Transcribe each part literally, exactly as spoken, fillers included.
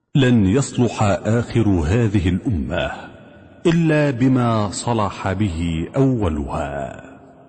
لن يصلح آخر هذه الأمة إلا بما صلح به أولها.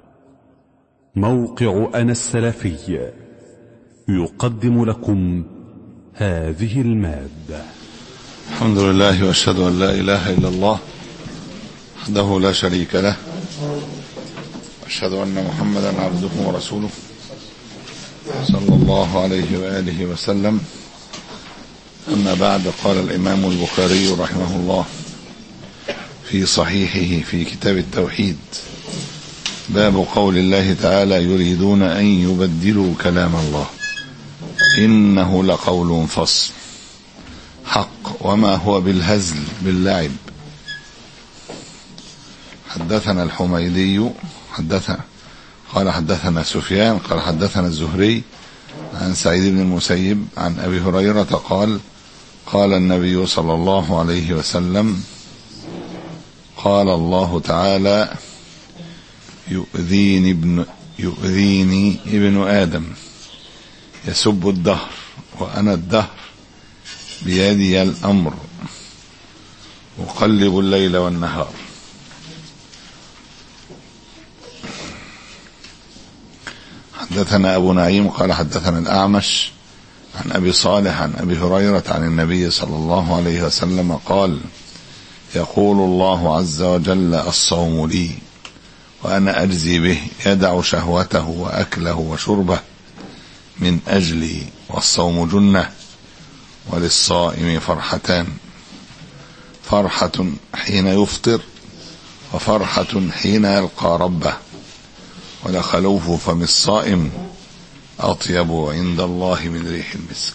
موقع أنا السلفي يقدم لكم هذه المادة. الحمد لله وأشهد أن لا إله إلا الله وحده لا شريك له، وأشهد أن محمدا عبده ورسوله صلى الله عليه وآله وسلم. أما بعد، قال الإمام البخاري رحمه الله في صحيحه في كتاب التوحيد: باب قول الله تعالى: يريدون أن يبدلوا كلام الله إنه لقول فصل حق وما هو بالهزل باللعب. حدثنا الحميدي حدثنا قال حدثنا سفيان قال حدثنا الزهري عن سعيد بن المسيب عن أبي هريرة قال: قال النبي صلى الله عليه وسلم: قال الله تعالى: يؤذيني ابن يؤذيني ابن آدم يسب الدهر وأنا الدهر بيدي الأمر أقلب الليل والنهار. حدثنا أبو نعيم قال حدثنا الأعمش عن أبي صالح عن أبي هريرة عن النبي صلى الله عليه وسلم قال: يقول الله عز وجل: الصوم لي وأنا أجزي به، يدع شهوته وأكله وشربه من أجلي، والصوم جنة، وللصائم فرحتان: فرحة حين يفطر، وفرحة حين يلقى ربه، ولخلوف فم الصائم أطيب عند الله من ريح المسك.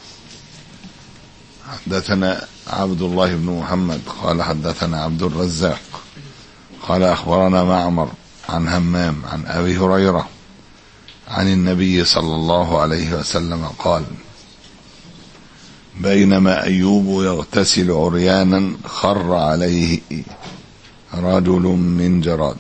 حدثنا عبد الله بن محمد قال حدثنا عبد الرزاق قال أخبرنا معمر عن همام عن أبي هريرة عن النبي صلى الله عليه وسلم قال: بينما أيوب يغتسل عريانا خر عليه رجل من جراد.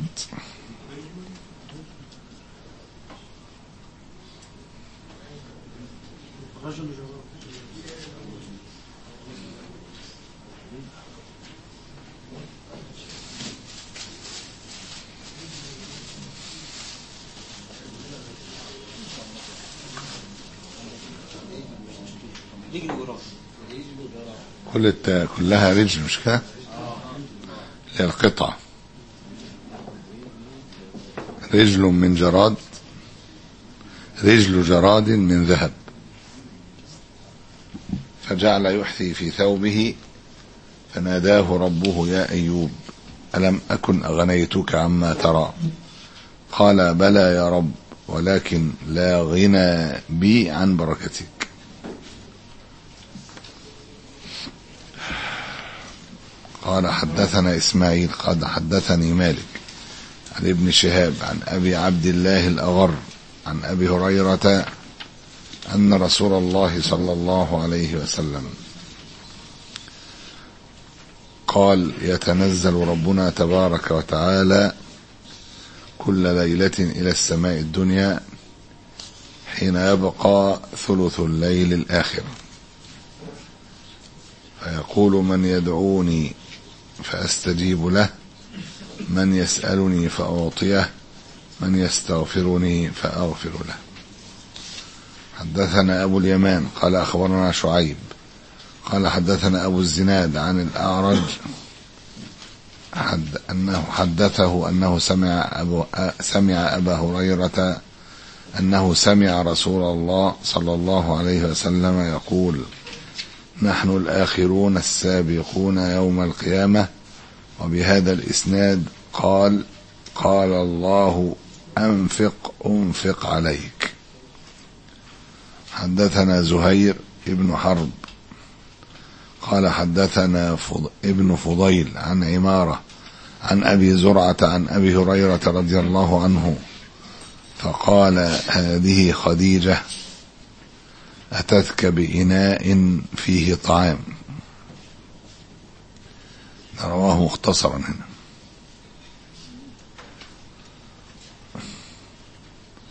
كل الت... كلها رجل، مش كده؟ القطعة رجل من جراد، رجل جراد من ذهب، فجعل يحثي في ثوبه، فناداه ربه: يا أيوب، ألم أكن أغنيتك عما ترى؟ قال: بلى يا رب، ولكن لا غنى بي عن بركتك. قال حدثنا إسماعيل قد حدثني مالك عن ابن شهاب عن أبي عبد الله الأغر عن أبي هريرة أن رسول الله صلى الله عليه وسلم قال: يتنزل ربنا تبارك وتعالى كل ليلة إلى السماء الدنيا حين يبقى ثلث الليل الآخر، فيقول: من يدعوني فأستجيب له، من يسألني فأعطيه، من يستغفرني فأغفر له. حدثنا أبو اليمان قال أخبرنا شعيب قال حدثنا أبو الزناد عن الأعرج حد أنه حدثه أنه سمع, أبو سمع أبا هريرة أنه سمع رسول الله صلى الله عليه وسلم يقول: نحن الآخرون السابقون يوم القيامة. وبهذا الإسناد قال: قال الله: أنفق أنفق عليك. حدثنا زهير ابن حرب قال حدثنا فض... ابن فضيل عن عمارة عن أبي زرعة عن أبي هريرة رضي الله عنه فقال: هذه خديجة أتتك بإناء فيه طعام. رواه مختصرا هنا.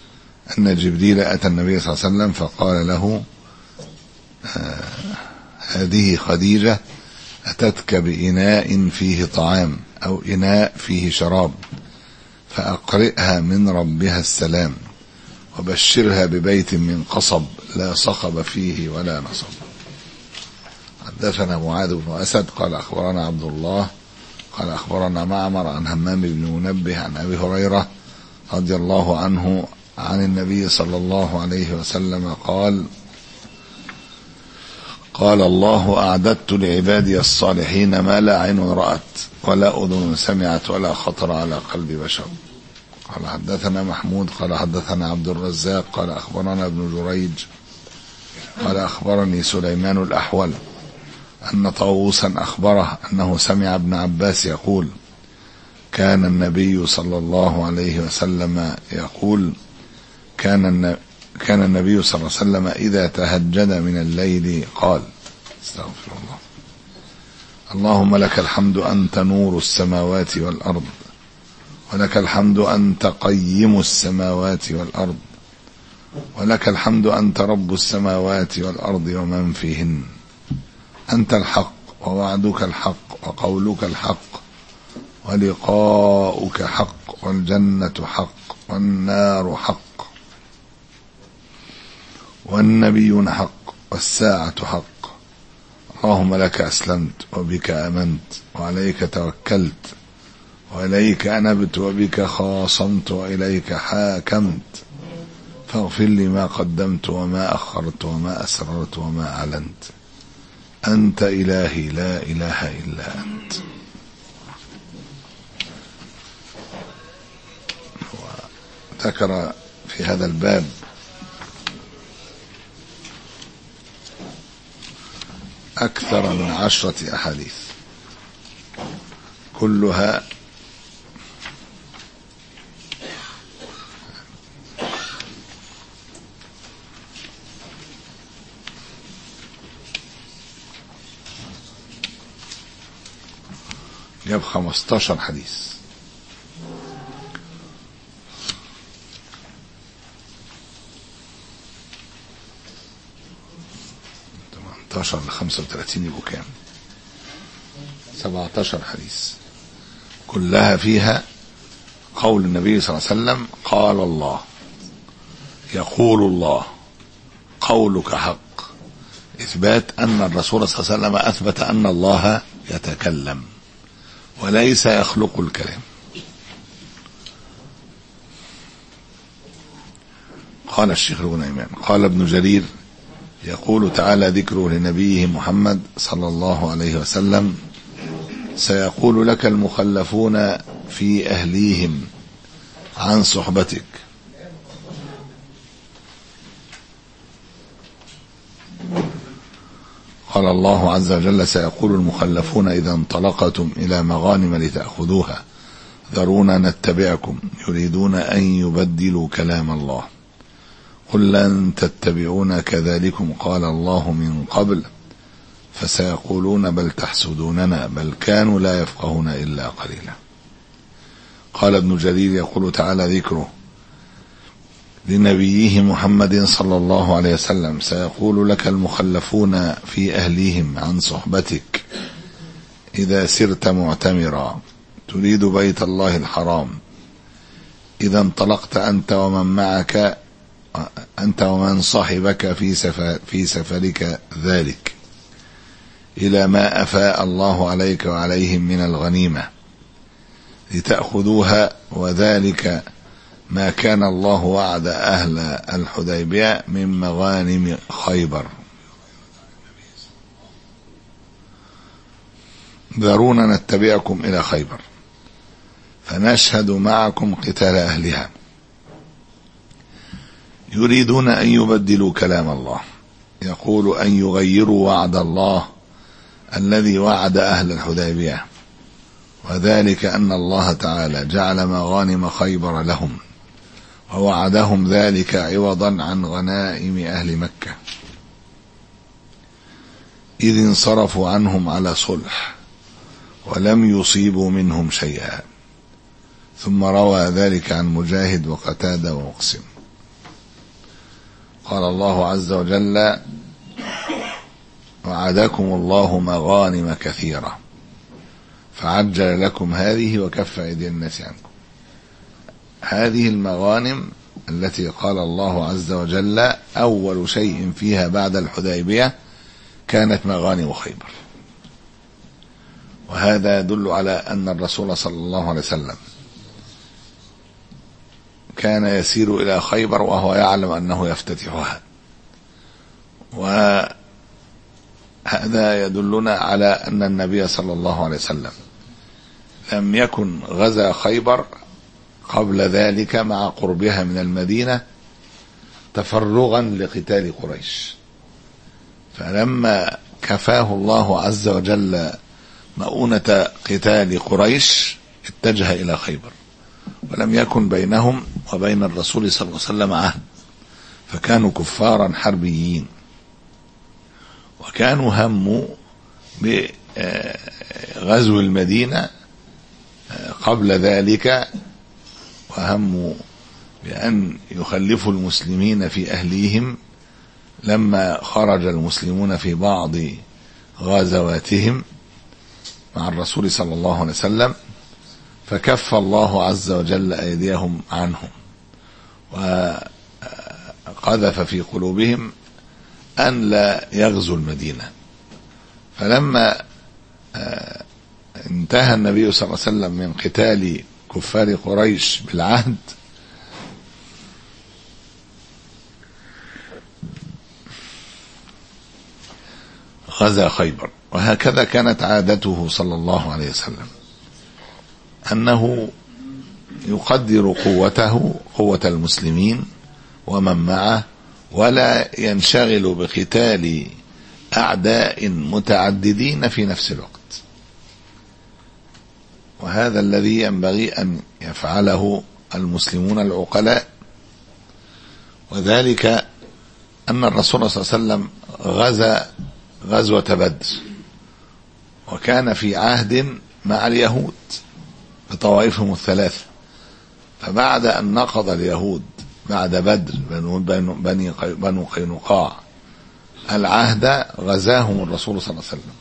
أن جبريل أتى النبي صلى الله عليه وسلم فقال له: هذه خديجة أتتك بإناء فيه طعام أو إناء فيه شراب فأقرئها من ربها السلام وبشرها ببيت من قصب لا صخب فيه ولا نصب. حدثنا معاذ بن أسد قال أخبرنا عبد الله قال أخبرنا معمر عن همام بن منبه عن أبي هريرة رضي الله عنه عن النبي صلى الله عليه وسلم قال قال الله أعددت لعبادي الصالحين ما لا عين رأت ولا أذن سمعت ولا خطر على قلب بشر. قال حدثنا محمود قال حدثنا عبد الرزاق قال أخبرنا ابن جريج قال أخبرني سليمان الأحول أن طاووسا أخبره أنه سمع ابن عباس يقول كان النبي صلى الله عليه وسلم يقول كان كان النبي صلى الله عليه وسلم إذا تهجد من الليل قال استغفر الله اللهم لك الحمد أنت نور السماوات والأرض ولك الحمد أنت قيم السماوات والأرض ولك الحمد أنت رب السماوات والأرض ومن فيهن أنت الحق ووعدك الحق وقولك الحق ولقاؤك حق والجنة حق والنار حق والنبيون حق والساعة حق. اللهم لك أسلمت وبك آمنت وعليك توكلت وإليك أنبت وبك خاصمت وإليك حاكمت فاغفر لي ما قدمت وما أخرت وما أسررت وما أعلنت أنت إلهي لا إله إلا أنت. ذكر في هذا الباب أكثر من عشرة أحاديث كلها جاب خمستاشر حديث تمنتاشر لخمسة وثلاثين يبقوا كام؟ سبعتاشر حديث كلها فيها قول النبي صلى الله عليه وسلم قال الله يقول الله قولك حق، إثبات أن الرسول صلى الله عليه وسلم أثبت أن الله يتكلم وليس يخلق الكلام. قال الشيخ ابن إيمان قال ابن جرير يقول تعالى ذكره لنبيه محمد صلى الله عليه وسلم سيقول لك المخلفون في أهليهم عن صحبتك قال الله عز وجل سيقول المخلفون إذا انطلقتم إلى مغانم لتأخذوها ذرونا نتبعكم يريدون أن يبدلوا كلام الله قل لن تتبعونا كذلكم قال الله من قبل فسيقولون بل تحسدوننا بل كانوا لا يفقهون إلا قليلا. قال ابن جرير يقول تعالى ذكره لنبيه محمد صلى الله عليه وسلم سيقول لك المخلفون في أهليهم عن صحبتك إذا سرت معتمرا تريد بيت الله الحرام إذا انطلقت أنت ومن معك أنت ومن صاحبك في سفر في سفرك ذلك إلى ما أفاء الله عليك وعليهم من الغنيمة لتأخذوها وذلك ما كان الله وعد أهل الحديبية من مغانم خيبر ذرونا نتبعكم إلى خيبر فنشهد معكم قتال أهلها يريدون أن يبدلوا كلام الله يقول أن يغيروا وعد الله الذي وعد أهل الحديبية وذلك أن الله تعالى جعل مغانم خيبر لهم ووعدهم ذلك عوضا عن غنائم أهل مكة إذ انصرفوا عنهم على صلح ولم يصيبوا منهم شيئا. ثم روى ذلك عن مجاهد وقتادة ومقسم. قال الله عز وجل وعدكم الله مغانم كثيرة فعجل لكم هذه وكف أيدي الناس عنكم. هذه المغانم التي قال الله عز وجل أول شيء فيها بعد الحديبية كانت مغانم خيبر، وهذا يدل على أن الرسول صلى الله عليه وسلم كان يسير إلى خيبر وهو يعلم أنه يفتتحها، وهذا يدلنا على أن النبي صلى الله عليه وسلم لم يكن غزا خيبر قبل ذلك مع قربها من المدينة تفرغا لقتال قريش، فلما كفاه الله عز وجل مؤونة قتال قريش اتجه إلى خيبر، ولم يكن بينهم وبين الرسول صلى الله عليه وسلم عهد، فكانوا كفارا حربيين، وكانوا هموا بغزو المدينة قبل ذلك، وهموا بأن يخلفوا المسلمين في أهليهم لما خرج المسلمون في بعض غزواتهم مع الرسول صلى الله عليه وسلم، فكف الله عز وجل أيديهم عنهم وقذف في قلوبهم أن لا يغزو المدينة. فلما انتهى النبي صلى الله عليه وسلم من قتال كفار قريش بالعهد غزا خيبر. وهكذا كانت عادته صلى الله عليه وسلم، أنه يقدر قوته قوة المسلمين ومن معه، ولا ينشغل بقتال أعداء متعددين في نفس الوقت. وهذا الذي ينبغي أن يفعله المسلمون العقلاء، وذلك أن الرسول صلى الله عليه وسلم غزا غزوة بدر، وكان في عهد مع اليهود بطوائفهم الثلاثة، فبعد أن نقض اليهود بعد بدر بني بنو قينقاع العهد غزاهم الرسول صلى الله عليه وسلم،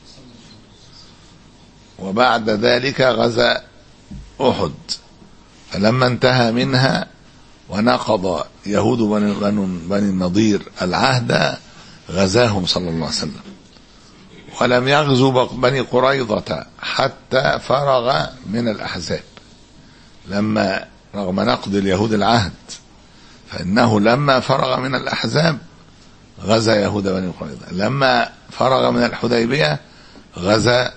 وبعد ذلك غزا أحد، فلما انتهى منها ونقض يهود بني النضير العهد غزاهم صلى الله عليه وسلم، ولم يغزو بني قريظة حتى فرغ من الأحزاب. لما رغم نقض اليهود العهد فإنه لما فرغ من الأحزاب غزا يهود بني قريظة، لما فرغ من الحديبية غزا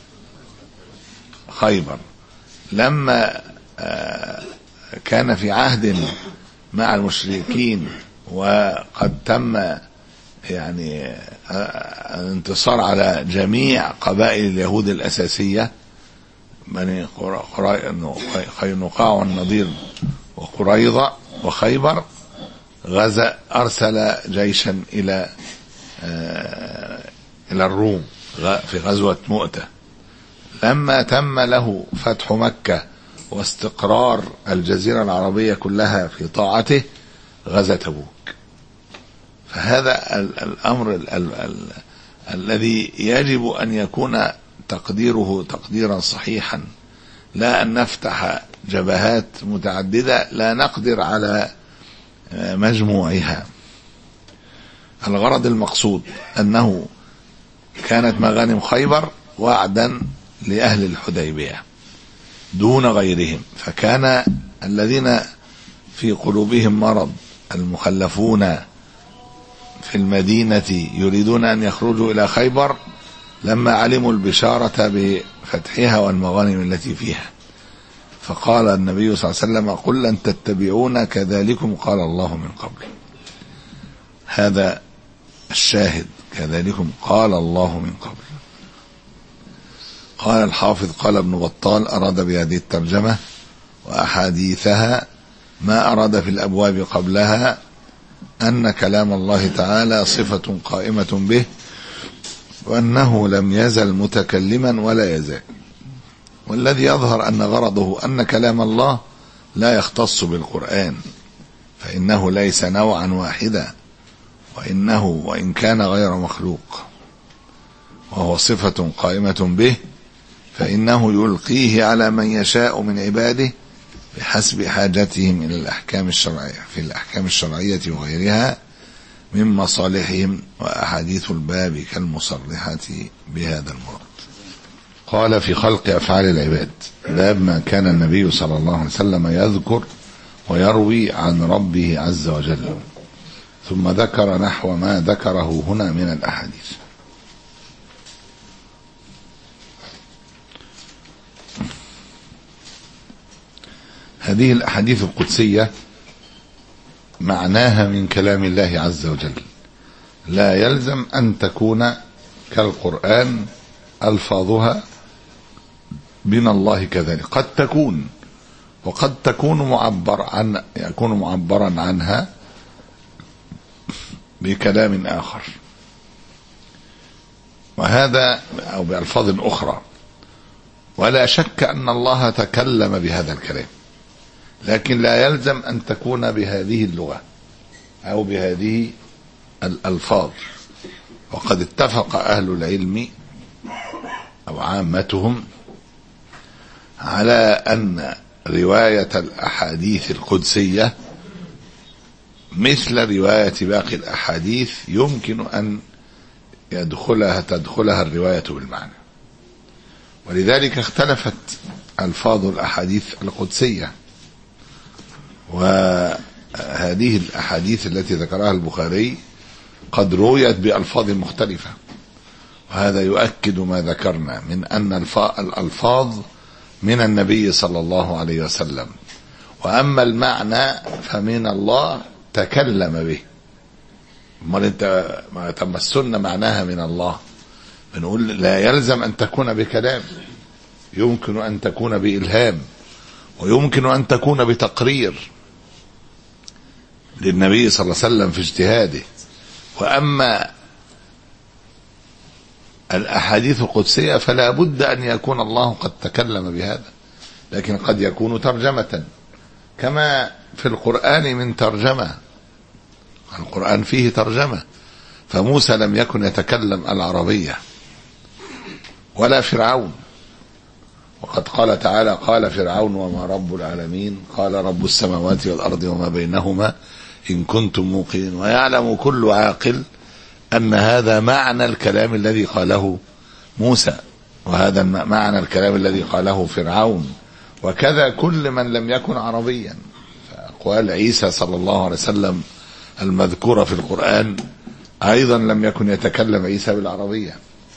خيبر، لما كان في عهد مع المشركين وقد تم يعني الانتصار على جميع قبائل اليهود الأساسية بني قينقاع والنضير وقريظة وخيبر، غزا أرسل جيشا إلى إلى الروم في غزوة مؤتة. لما تم له فتح مكة واستقرار الجزيرة العربية كلها في طاعته غزا تبوك. فهذا الأمر ال ال ال الذي يجب أن يكون تقديره تقديرا صحيحا، لا أن نفتح جبهات متعددة لا نقدر على مجموعها. الغرض المقصود أنه كانت مغانم خيبر وعدا لأهل الحديبية دون غيرهم، فكان الذين في قلوبهم مرض المخلفون في المدينة يريدون أن يخرجوا إلى خيبر لما علموا البشارة بفتحها والمغانم التي فيها، فقال النبي صلى الله عليه وسلم: قل لن تتبعون كذلكم قال الله من قبل. هذا الشاهد، كذلكم قال الله من قبل. قال الحافظ قال ابن بطال: أراد بهذه الترجمة وأحاديثها ما أراد في الأبواب قبلها أن كلام الله تعالى صفة قائمة به، وأنه لم يزل متكلما ولا يزال. والذي يظهر أن غرضه أن كلام الله لا يختص بالقرآن، فإنه ليس نوعا واحدا، وإنه وإن كان غير مخلوق. وهو صفة قائمة به، فإنه يلقيه على من يشاء من عباده بحسب حاجتهم إلى الأحكام الشرعية في الأحكام الشرعية وغيرها من مصالحهم، وأحاديث الباب كالمصرحة بهذا المراد. قال في خلق أفعال العباد، باب ما كان النبي صلى الله عليه وسلم يذكر ويروي عن ربه عز وجل، ثم ذكر نحو ما ذكره هنا من الأحاديث. هذه الأحاديث القدسية معناها من كلام الله عز وجل، لا يلزم أن تكون كالقرآن ألفاظها من الله كذلك، قد تكون وقد تكون معبر عن يكون معبرا عنها بكلام آخر، وهذا أو بألفاظ أخرى، ولا شك أن الله تكلم بهذا الكلام، لكن لا يلزم أن تكون بهذه اللغة أو بهذه الألفاظ. وقد اتفق أهل العلم أو عامتهم على أن رواية الأحاديث القدسية مثل رواية باقي الأحاديث يمكن أن يدخلها تدخلها الرواية بالمعنى، ولذلك اختلفت ألفاظ الأحاديث القدسية. وهذه الأحاديث التي ذكرها البخاري قد رويت بألفاظ مختلفة، وهذا يؤكد ما ذكرنا من أن الألفاظ من النبي صلى الله عليه وسلم، وأما المعنى فمن الله تكلم به. امال انت ما تم السنة معناها من الله، بنقول لا يلزم أن تكون بكلام، يمكن أن تكون بإلهام، ويمكن أن تكون بتقرير للنبي صلى الله عليه وسلم في اجتهاده. وأما الأحاديث القدسية فلا بد أن يكون الله قد تكلم بهذا، لكن قد يكون ترجمة، كما في القرآن من ترجمة، القرآن فيه ترجمة، فموسى لم يكن يتكلم العربية ولا فرعون، وقد قال تعالى قال فرعون وما رب العالمين قال رب السماوات والأرض وما بينهما إن كنتم موقنين. ويعلم كل عاقل أن هذا معنى الكلام الذي قاله موسى، وهذا معنى الكلام الذي قاله فرعون، وكذا كل من لم يكن عربيا. فأقوال عيسى صلى الله عليه وسلم المذكورة في القرآن أيضا لم يكن يتكلم عيسى بالعربية.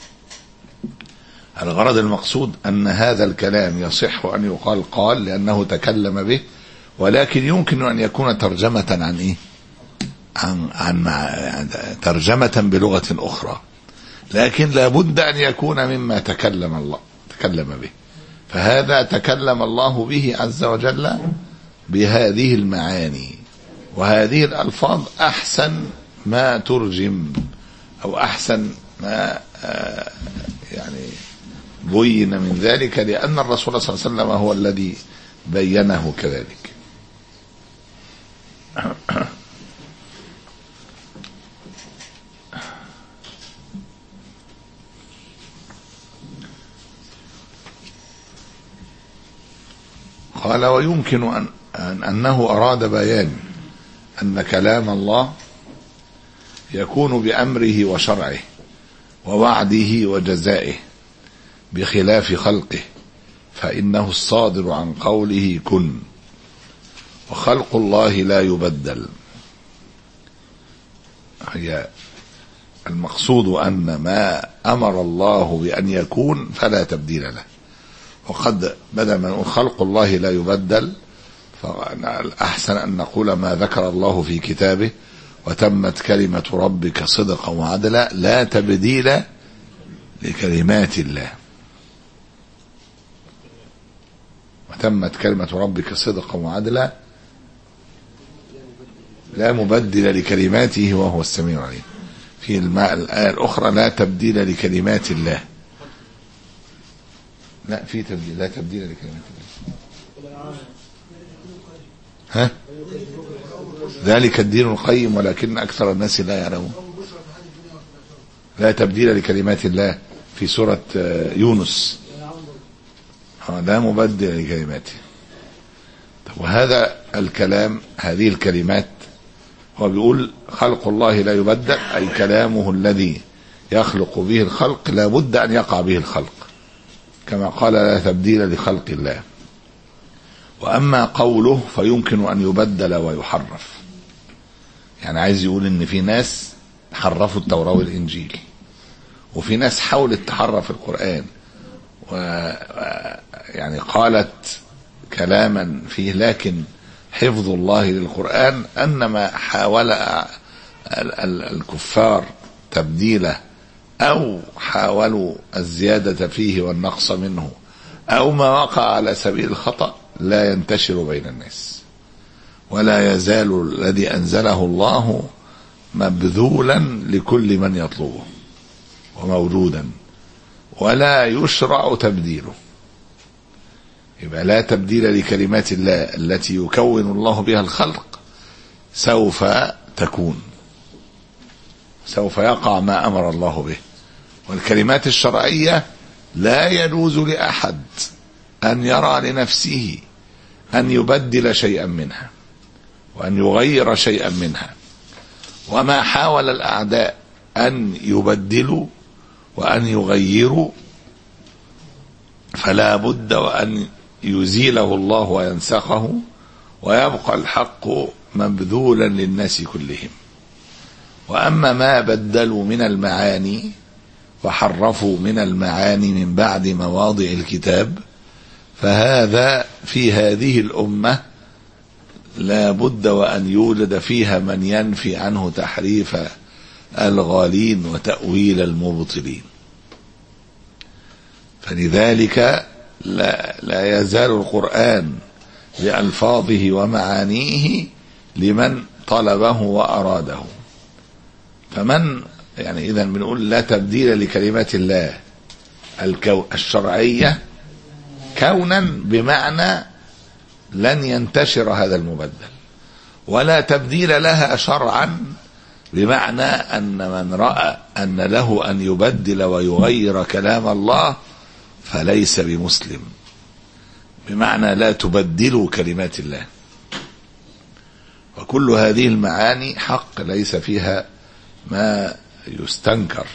الغرض المقصود أن هذا الكلام يصح أن يقال قال لأنه تكلم به، ولكن يمكن أن يكون ترجمة عن إيه؟ عن, عن مع... ترجمة بلغة أخرى، لكن لا بد أن يكون مما تكلم الله تكلم به. فهذا تكلم الله به عز وجل بهذه المعاني، وهذه الألفاظ أحسن ما ترجم أو أحسن ما آه يعني بين من ذلك، لأن الرسول صلى الله عليه وسلم هو الذي بينه كذلك. قال ويمكن أن أنه أراد بيان أن كلام الله يكون بأمره وشرعه ووعده وجزائه بخلاف خلقه، فإنه الصادر عن قوله كن، وخلق الله لا يبدل. هي المقصود أن ما أمر الله بأن يكون فلا تبديل له، وقد بدل ما نقول خلق الله لا يبدل فالأحسن أن نقول ما ذكر الله في كتابه وتمت كلمة ربك صدقا وعدلا لا تبديل لكلمات الله، وتمت كلمة ربك صدقا وعدلا لا مبدل لكلماته وهو السميع العليم. في الآية الأخرى لا تبديل لكلمات الله، لا في تبديل لا تبديل لكلمات الله. ها ذلك الدين القيم ولكن أكثر الناس لا يعلمون. لا تبديل لكلمات الله في سورة يونس لا مبدل لكلماته. طب وهذا الكلام هذه الكلمات هو بيقول خلق الله لا يبدل، أي كلامه الذي يخلق به الخلق لا بد أن يقع به الخلق، كما قال لا تبديل لخلق الله. وأما قوله فيمكن أن يبدل ويحرف، يعني عايز يقول إن في ناس حرفوا التوراة والإنجيل، وفي ناس حاولت تحرف القرآن و يعني قالت كلاما فيه، لكن حفظ الله للقرآن أنما حاول الكفار تبديله أو حاولوا الزيادة فيه والنقص منه أو ما وقع على سبيل الخطأ لا ينتشر بين الناس، ولا يزال الذي أنزله الله مبذولا لكل من يطلبه وموجودا، ولا يشرع تبديله. يبقى لا تبديل لكلمات الله التي يكون الله بها الخلق، سوف تكون، سوف يقع ما أمر الله به. والكلمات الشرعية لا يجوز لأحد أن يرى لنفسه أن يبدل شيئا منها وأن يغير شيئا منها. وما حاول الأعداء أن يبدلوا وأن يغيروا فلا بد وأن يزيله الله وينسخه، ويبقى الحق مبذولا للناس كلهم. وأما ما بدلوا من المعاني وحرفوا من المعاني من بعد مواضع الكتاب، فهذا في هذه الأمة لا بد وأن يوجد فيها من ينفي عنه تحريف الغالين وتأويل المبطلين. فلذلك لا, لا يزال القرآن بألفاظه ومعانيه لمن طلبه وأراده. فمن يعني إذن بنقول لا تبديل لكلمات الله الشرعية كونا بمعنى لن ينتشر هذا المبدل، ولا تبديل لها شرعا بمعنى أن من رأى أن له أن يبدل ويغير كلام الله فليس بمسلم، بمعنى لا تبدلوا كلمات الله. وكل هذه المعاني حق ليس فيها ما يستنكر،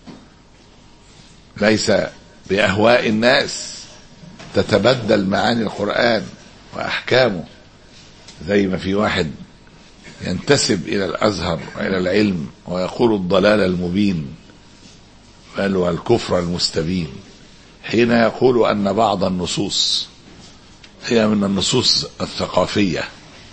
ليس بأهواء الناس تتبدل معاني القرآن وأحكامه، زي ما في واحد ينتسب إلى الأزهر وإلى العلم ويقول الضلال المبين بل والكفر المستبين، حين يقول أن بعض النصوص هي من النصوص الثقافية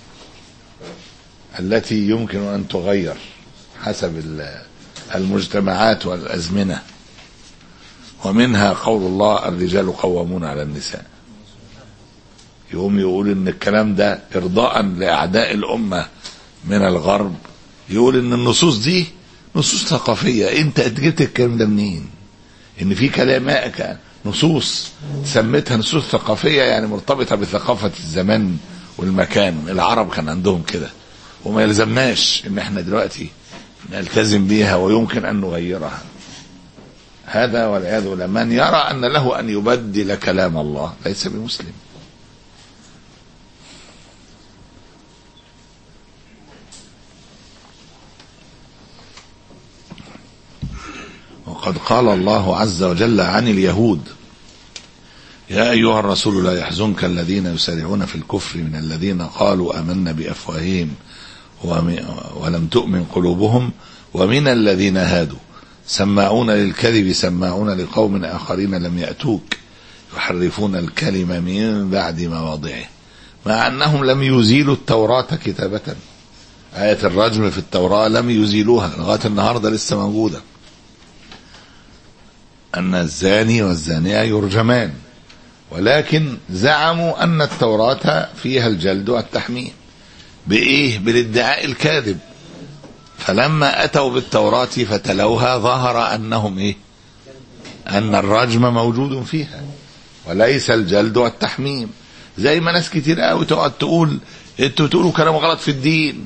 التي يمكن أن تغير حسب المجتمعات والأزمنة، ومنها قول الله الرجال قوامون على النساء. يقوم يقول ان الكلام ده ارضاء لاعداء الامه من الغرب، يقول ان النصوص دي نصوص ثقافيه. انت جبت الكلام ده منين؟ ان في كلمات نصوص سميتها نصوص ثقافيه، يعني مرتبطه بثقافه الزمان والمكان. العرب كان عندهم كده، وما يلزمناش ان احنا دلوقتي نلتزم بيها ويمكن ان نغيرها. هذا والعياذ بالله من يرى ان له ان يبدل كلام الله ليس بمسلم. وقد قال الله عز وجل عن اليهود يا أيها الرسول لا يحزنك الذين يسارعون في الكفر من الذين قالوا آمنا بأفواههم ولم تؤمن قلوبهم ومن الذين هادوا سماعون للكذب سماعون لقوم آخرين لم يأتوك يحرفون الكلمة من بعد مواضعه مع أنهم لم يزيلوا التوراة كتابة. آية الرجم في التوراة لم يزيلوها لغاية النهاردة لسه موجودة، أن الزاني والزانية يرجمان، ولكن زعموا أن التوراة فيها الجلد والتحميم. بإيه؟ بالادعاء الكاذب. فلما أتوا بالتوراة فتلوها ظهر أنهم إيه؟ أن الرجم موجود فيها وليس الجلد والتحميم. زي ما ناس كتير قوي تقعد تقول انتوا بتقولوا كلام غلط في الدين،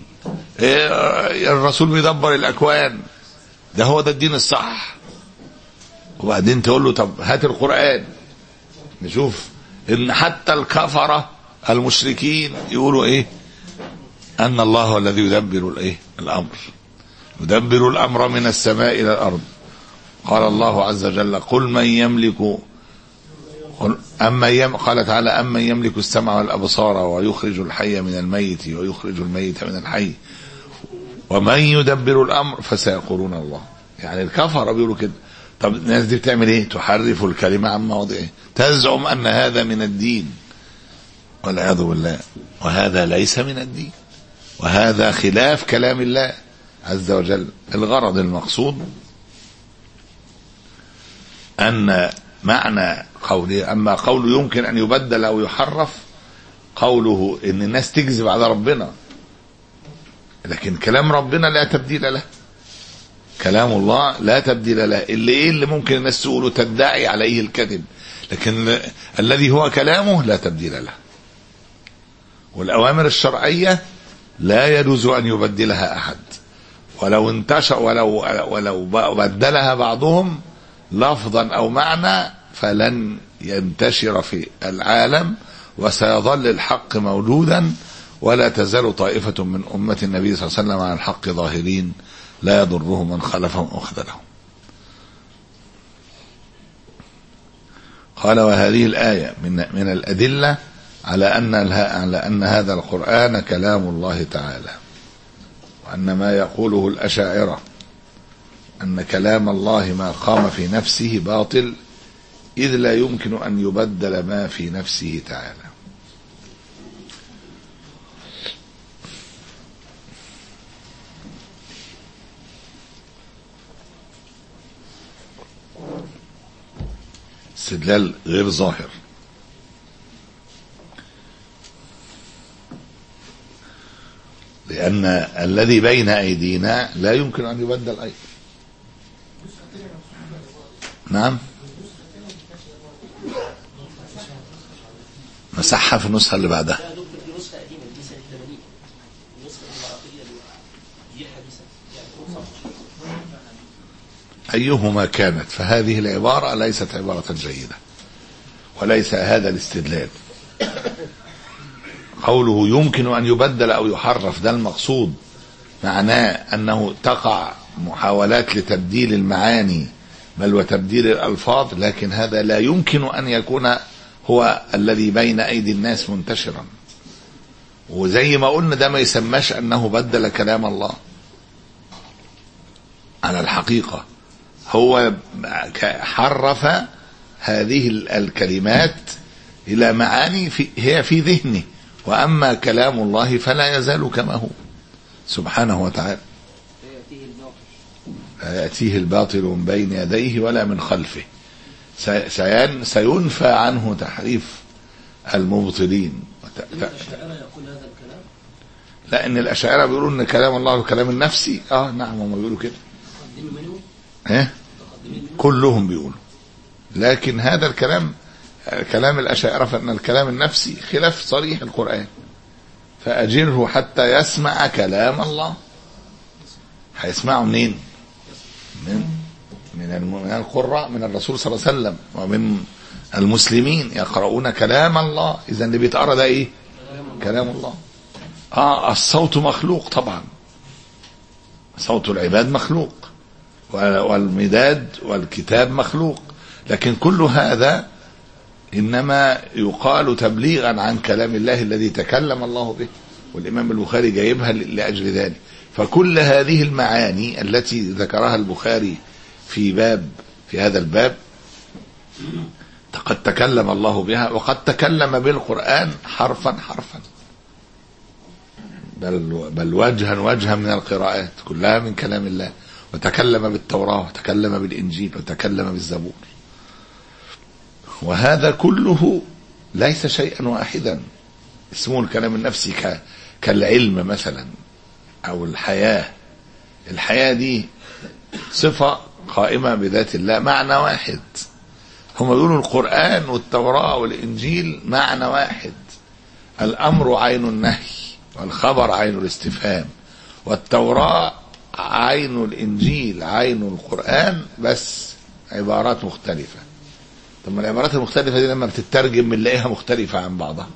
الرسول بيدبر الأكوان، ده هو ده الدين الصح. وبعدين تقول له طب هات القرآن نشوف ان حتى الكفرة المشركين يقولوا ايه؟ ان الله هو الذي يدبر الايه الامر، يدبر الامر من السماء الى الارض. قال الله عز وجل قل من يملك قل أما يم قال تعالى أمن يملك السمع والأبصار ويخرج الحي من الميت ويخرج الميت من الحي ومن يدبر الأمر فسيقولون الله. يعني الكفر بيقولوا كده. طب الناس دي بتعمل ايه؟ تحرف الكلمة عن مواضعه، تزعم أن هذا من الدين والعياذ بالله، وهذا ليس من الدين، وهذا خلاف كلام الله عز وجل. الغرض المقصود أن معنى قوله أما قوله يمكن أن يبدل أو يحرف، قوله إن الناس تكذب على ربنا، لكن كلام ربنا لا تبديل له، كلام الله لا تبديل له. اللي إيه اللي ممكن الناس تقوله تدعي عليه الكذب، لكن الذي هو كلامه لا تبديل له. والأوامر الشرعية لا يجوز أن يبدلها أحد، ولو انتشر ولو ولو بدلها بعضهم لفظا أو معنى فلن ينتشر في العالم، وسيظل الحق موجودا، ولا تزال طائفة من أمة النبي صلى الله عليه وسلم على الحق ظاهرين لا يضرهم من خلفهم أو خذلهم. قال وهذه الآية من من الأدلة على أن على أن هذا القرآن كلام الله تعالى، وأن ما يقوله الأشاعرة أن كلام الله ما قام في نفسه باطل، إذ لا يمكن أن يبدل ما في نفسه تعالى. استدلال غير ظاهر، لأن الذي بين أيدينا لا يمكن أن يبدل أيضا. نعم، مسحها في النسخة اللي بعدها. أيهما كانت فهذه العبارة ليست عبارة جيدة، وليس هذا الاستدلال. قوله يمكن أن يبدل أو يحرف ده المقصود، معناه أنه تقع محاولات لتبديل المعاني بل وتبديل الألفاظ، لكن هذا لا يمكن أن يكون هو الذي بين أيدي الناس منتشرا. وزي ما قلنا ده ما يسماش أنه بدل كلام الله على الحقيقة، هو حرف هذه الكلمات إلى معاني في هي في ذهنه، وأما كلام الله فلا يزال كما هو سبحانه وتعالى، لا يأتيه الباطل من بين يديه ولا من خلفه. سينفى عنه تحريف المبطلين. لا، ان الاشاعره بيقولوا ان كلام الله كلام النفسي. اه نعم، هم بيقولوا كده. ايه كلهم بيقولوا، لكن هذا الكلام كلام الاشاعره، فان الكلام النفسي خلاف صريح القرآن. فاجره حتى يسمع كلام الله. هيسمعه منين؟ من من القراء، من الرسول صلى الله عليه وسلم، ومن المسلمين يقرؤون كلام الله. اذا اللي بيتقرأ ده ايه؟ كلام الله. اه الصوت مخلوق طبعا، صوت العباد مخلوق، والمداد والكتاب مخلوق، لكن كل هذا انما يقال تبليغا عن كلام الله الذي تكلم الله به، والامام البخاري جايبها لاجل ذلك. فكل هذه المعاني التي ذكرها البخاري في باب في هذا الباب قد تكلم الله بها، وقد تكلم بالقرآن حرفا حرفا، بل, بل وجها وجها من القراءات كلها من كلام الله. وتكلم بالتوراة، وتكلم بالإنجيل، وتكلم بالزبور. وهذا كله ليس شيئا واحدا. اسمه الكلام النفسي كالعلم مثلا، أو الحياة. الحياة دي صفة قائمة بذات الله، معنى واحد. هم يقولوا القرآن والتوراة والإنجيل معنى واحد. الأمر عين النهي، والخبر عين الاستفهام، والتوراة عين الإنجيل عين القرآن، بس عبارات مختلفة. طب ما العبارات المختلفة دي لما بتترجم بنلاقيها مختلفة عن بعضها،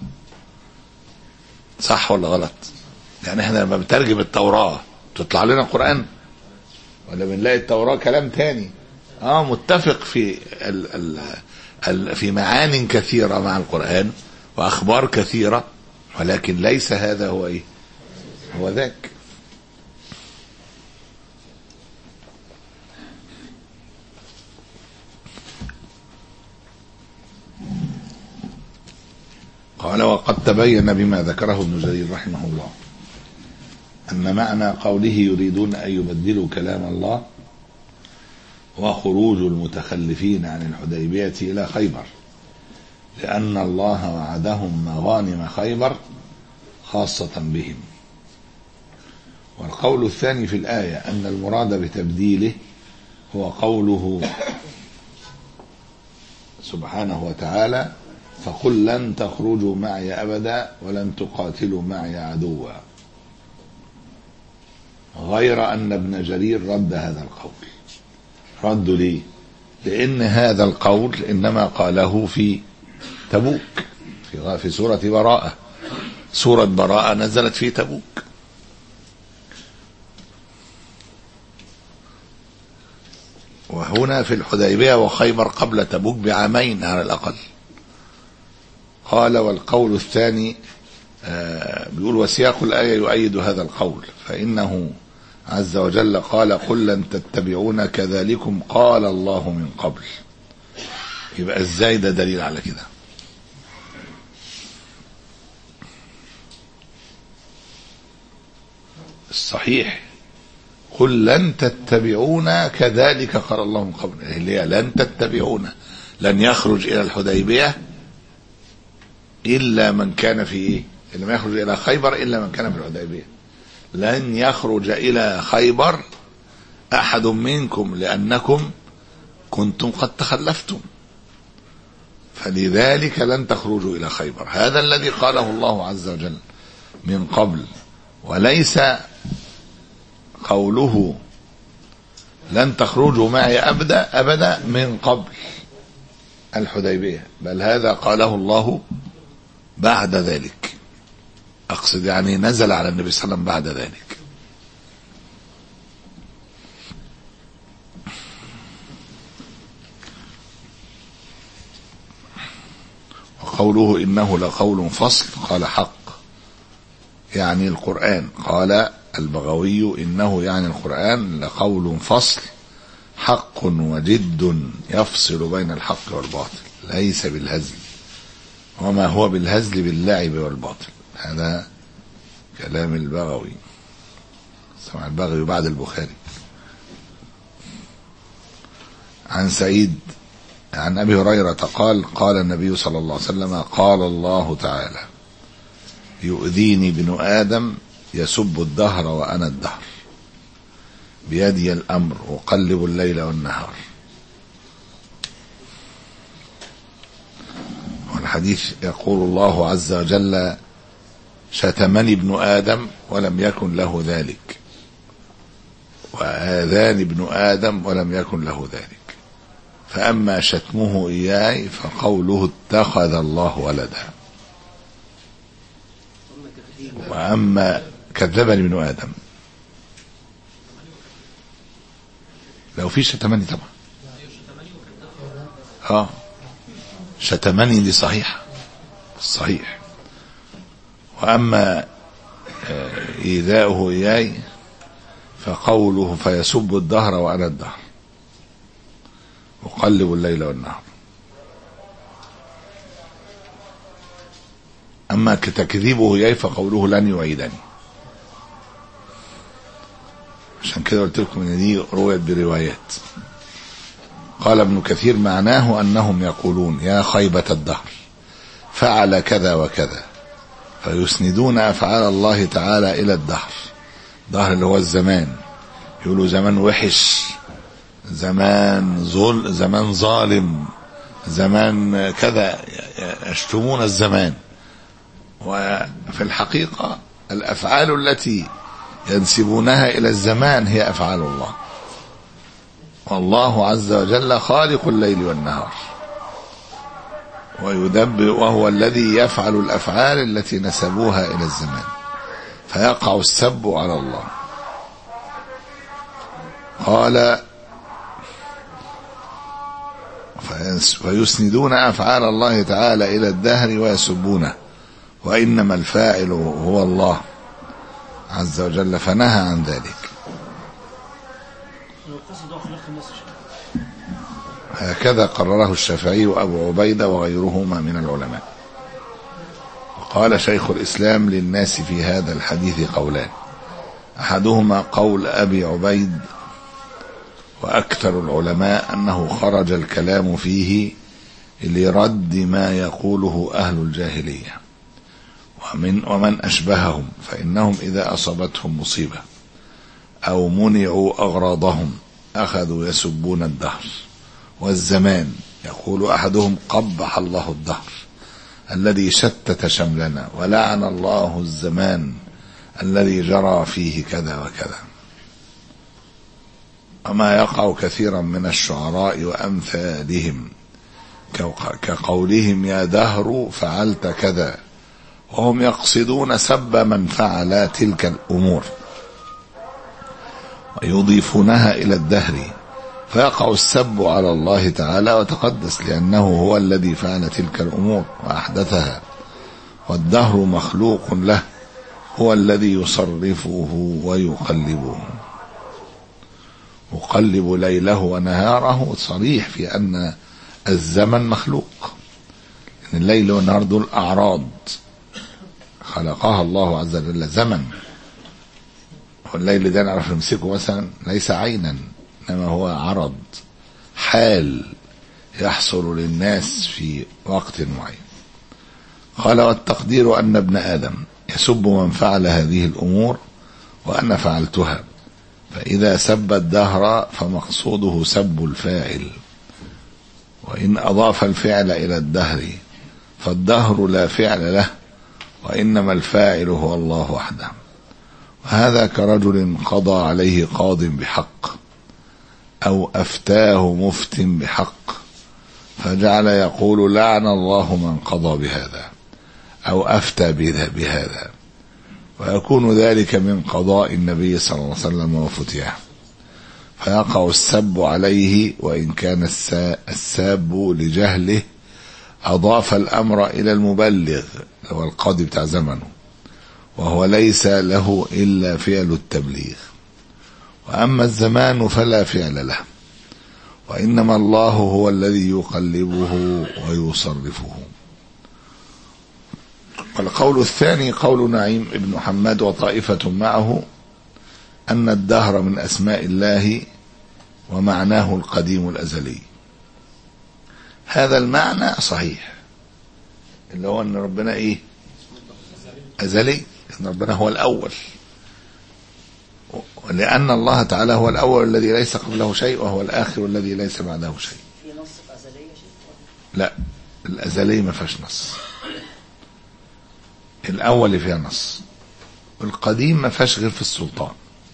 صح ولا غلط؟ يعني احنا لما بنترجم التوراة تطلع لنا قرآن، ولا بنلاقي التوراة كلام تاني؟ اه متفق في ال ال ال في معان كثيرة مع القرآن وأخبار كثيرة، ولكن ليس هذا هو ايه هو ذاك. قال وقد تبين بما ذكره ابن جرير رحمه الله أن معنى قوله يريدون أن يبدلوا كلام الله وخروج المتخلفين عن الحديبية إلى خيبر، لأن الله وعدهم مغانم خيبر خاصة بهم. والقول الثاني في الآية أن المراد بتبديله هو قوله سبحانه وتعالى فقل لن تخرجوا معي أبدا ولن تقاتلوا معي عدوا، غير أن ابن جرير رد هذا القول. رد ليه؟ لأن هذا القول إنما قاله في تبوك، في في سورة براءة. سورة براءة نزلت في تبوك، وهنا في الحديبية وخيبر قبل تبوك بعامين على الأقل. قال والقول الثاني آه بيقول وسياق الآية يؤيد هذا القول، فإنه عز وجل قال قل لن تتبعون كذلكم قال الله من قبل. يبقى ازاي ده دليل على كده؟ الصحيح قل لن تتبعون كذلك قال الله من قبل، اللي هي لن تتبعون، لن يخرج إلى الحديبية إلا من كان في إيه؟ إلا ما يخرج إلى خيبر إلا من كان في الحديبية. لن يخرج إلى خيبر أحد منكم لأنكم كنتم قد تخلفتم، فلذلك لن تخرجوا إلى خيبر. هذا الذي قاله الله عز وجل من قبل، وليس قوله لن تخرجوا معي أبدا أبدا من قبل الحديبية، بل هذا قاله الله بعد ذلك. أقصد يعني نزل على النبي صلى الله عليه وسلم بعد ذلك. وقوله إنه لقول فصل قال حق يعني القرآن. قال البغوي إنه يعني القرآن لقول فصل حق وجد يفصل بين الحق والباطل ليس بالهزل، وما هو بالهزل باللعب والباطل. هذا كلام البغوي، سمع البغوي بعد البخاري. عن سعيد عن أبي هريرة قال قال النبي صلى الله عليه وسلم قال الله تعالى يؤذيني ابن آدم يسب الدهر وأنا الدهر بيدي الأمر أقلب الليل والنهار. والحديث يقول الله عز وجل شتمني ابن آدم ولم يكن له ذلك، وآذاني ابن آدم ولم يكن له ذلك، فأما شتمه إياي فقوله اتخذ الله ولدا، وأما كذبني ابن آدم. لو في شتمني طبعا اه شتمني دي صحيح صحيح. وأما إيذاؤه إياي فقوله فيسب الدهر وأنا الدهر أقلب الليل والنهار. أما كتكذيبه إياي فقوله لن يعيدني. عشان كده قلت لكم ان دي رويت بروايات. قال ابن كثير معناه أنهم يقولون يا خيبة الدهر فعل كذا وكذا، فيسندون أفعال الله تعالى إلى الدهر. الدهر اللي هو الزمان، يقولوا زمان وحش، زمان ظل زمان ظالم، زمان كذا، يشتمون الزمان. وفي الحقيقة الأفعال التي ينسبونها إلى الزمان هي أفعال الله، والله عز وجل خالق الليل والنهار ويدبر، وهو الذي يفعل الأفعال التي نسبوها إلى الزمان، فيقع السب على الله. قال فيسندون أفعال الله تعالى إلى الدهر ويسبونه، وإنما الفاعل هو الله عز وجل، فنهى عن ذلك. هكذا قرره الشافعي وأبو عبيدة وغيرهما من العلماء. قال شيخ الإسلام للناس في هذا الحديث قولان، أحدهما قول أبي عبيد وأكثر العلماء أنه خرج الكلام فيه لرد ما يقوله أهل الجاهلية ومن, ومن أشبههم، فإنهم إذا أصابتهم مصيبة أو منعوا أغراضهم أخذوا يسبون الدهر والزمان. يقول أحدهم قبح الله الدهر الذي شتت شملنا، ولعن الله الزمان الذي جرى فيه كذا وكذا. وما يقع كثيرا من الشعراء وأمثالهم كقولهم يا دهر فعلت كذا، وهم يقصدون سب من فعل تلك الأمور ويضيفونها إلى الدهر، فيقع السب على الله تعالى وتقدس، لأنه هو الذي فعل تلك الأمور وأحدثها، والدهر مخلوق له، هو الذي يصرفه ويقلبه. يقلب ليله ونهاره صريح في أن الزمن مخلوق، إن الليل والنهار دول أعراض خلقها الله عز وجل زمن، والليل ده نعرف نمسكه مثلا ليس عينا، إنما هو عرض حال يحصل للناس في وقت معين. قال والتقدير أن ابن آدم يسب من فعل هذه الأمور وأنا فعلتها، فإذا سب الدهر فمقصوده سب الفاعل، وإن أضاف الفعل إلى الدهر فالدهر لا فعل له، وإنما الفاعل هو الله وحده. وهذا كرجل قضى عليه قاض بحق أو أفتاه مفت بحق، فجعل يقول لعن الله من قضى بهذا أو أفتى بهذا، ويكون ذلك من قضاء النبي صلى الله عليه وسلم وفتيه، فيقع السب عليه، وإن كان الساب لجهله أضاف الأمر إلى المبلغ هو القاضي بتاع زمنه، وهو ليس له إلا فعل التبليغ، وأما الزمان فلا فعل له، وإنما الله هو الذي يقلبه ويصرفه. والقول الثاني قول نعيم ابن حماد وطائفة معه أن الدهر من أسماء الله ومعناه القديم الأزلي. هذا المعنى صحيح، اللي هو أن ربنا إيه؟ أزلي، أن ربنا هو الأول، لأن الله تعالى هو الأول الذي ليس قبله شيء، وهو الآخر الذي ليس بعده شيء. في نص أزلية شيء؟ لا، الأزلي ما فيهاش نص، الأول اللي فيها نص، والقديم ما فيهاش غير في السلطان.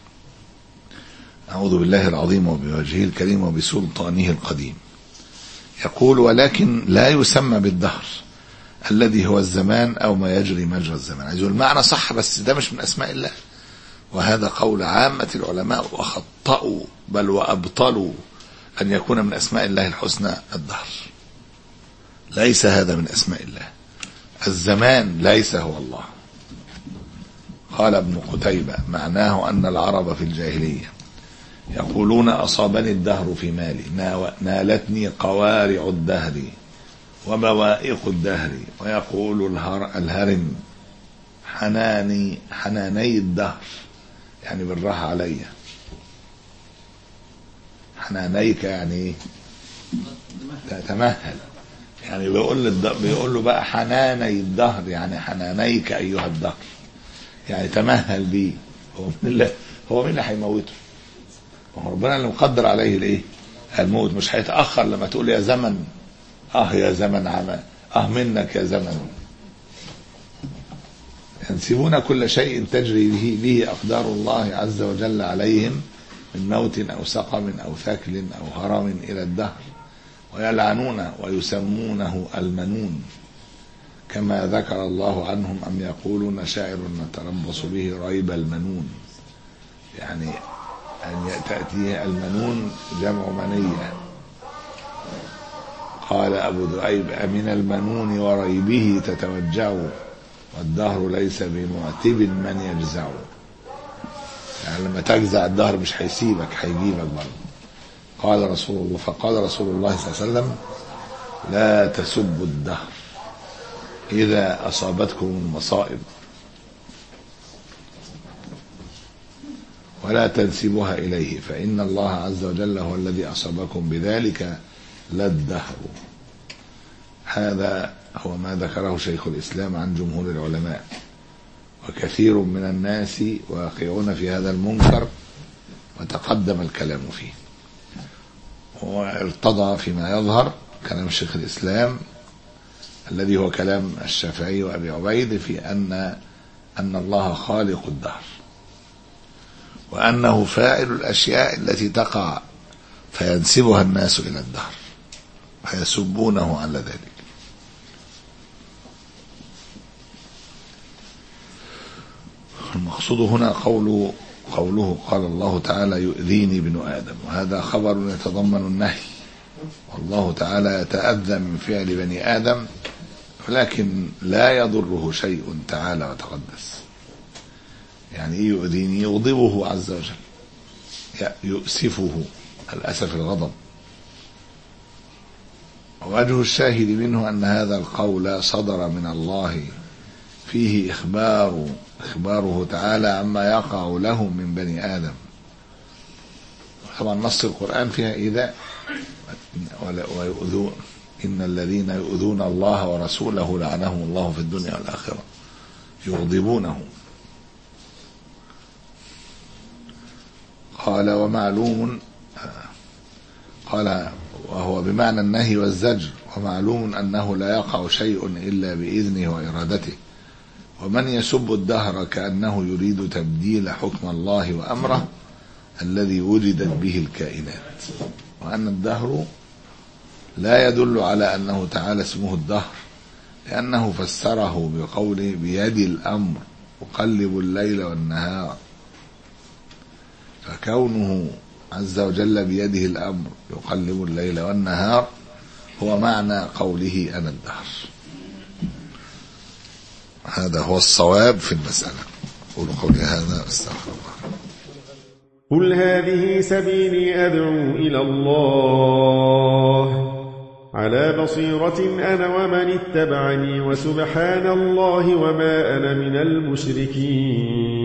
أعوذ بالله العظيم وبوجهه الكريم وبسلطانه القديم. يقول ولكن لا يسمى بالدهر الذي هو الزمان أو ما يجري مجرى الزمان. عايزوا المعنى صح، بس ده مش من أسماء الله، وهذا قول عامة العلماء، وخطأوا بل وأبطلوا أن يكون من أسماء الله الحسنى الدهر. ليس هذا من أسماء الله. الزمان ليس هو الله. قال ابن قتيبة معناه أن العرب في الجاهلية يقولون أصابني الدهر في مالي، نالتني قوارع الدهر وبوائق الدهر، ويقول الهر الهرم حناني حناني الدهر، يعني بالراحة علي، حنانيك يعني تتمهل، يعني بيقول بيقول له بقى حناني الدهر، يعني حنانيك أيها الدهر، يعني تمهل بيه. هو من اللي هو مين اللي هيموته؟ هو ربنا اللي مقدر عليه الايه؟ الموت. مش هيتأخر لما تقول يا زمن اه يا زمن عمى اه منك يا زمن. ينسبون كل شيء تجري به به أقدار الله عز وجل عليهم من موت أو سقم أو ثكل أو هرم إلى الدهر، ويلعنون ويسمونه المنون، كما ذكر الله عنهم أم يقولون شاعر نتربص به ريب المنون، يعني أن تأتيه المنون جمع منية. قال أبو ذؤيب أمن المنون وريبه تتوجع، والدهر ليس بمعتب من يجزع. يعني لما تجزع الدهر مش هيسيبك، هيجيبك برضه. قال رسول الله فقال رسول الله صلى الله عليه وسلم لا تسبوا الدهر إذا أصابتكم المصائب ولا تنسبوها إليه، فإن الله عز وجل هو الذي أصابكم بذلك لا الدهر. هذا هو ما ذكره شيخ الإسلام عن جمهور العلماء، وكثير من الناس واقعون في هذا المنكر وتقدم الكلام فيه. وارتضى فيما يظهر كلام شيخ الإسلام الذي هو كلام الشافعي وأبي عبيد في أن أن الله خالق الدهر، وأنه فاعل الأشياء التي تقع فينسبها الناس إلى الدهر فيسبونه على ذلك. المقصود هنا قوله, قوله قال الله تعالى يؤذيني ابن آدم، وهذا خبر يتضمن النهي، والله تعالى يتأذى من فعل بني آدم ولكن لا يضره شيء تعالى وتقدس. يعني إيه يؤذيني؟ يغضبه عز وجل، يؤسفه الأسف الغضب. ووجه الشاهد منه أن هذا القول صدر من الله فيه إخبار إخباره تعالى عما يقع له من بني آدم. طبعا نص القرآن فيها إيذاء، ويؤذون إن الذين يؤذون الله ورسوله لعنهم الله في الدنيا والآخرة، يغضبونه. قال ومعلوم، قال وهو بمعنى النهي والزجر، ومعلوم أنه لا يقع شيء إلا بإذنه وإرادته، ومن يسب الدهر كأنه يريد تبديل حكم الله وأمره الذي وجدت به الكائنات، وأن الدهر لا يدل على أنه تعالى اسمه الدهر، لأنه فسره بقوله بيد الأمر أقلب الليل والنهار، فكونه عز وجل بيده الأمر يقلب الليل والنهار هو معنى قوله أنا الدهر. هذا هو الصواب في المسألة. قولوا قولي هذا استغفر الله. قل هذه سبيلي أدعو إلى الله على بصيرة أنا ومن اتبعني، وسبحان الله وما أنا من المشركين.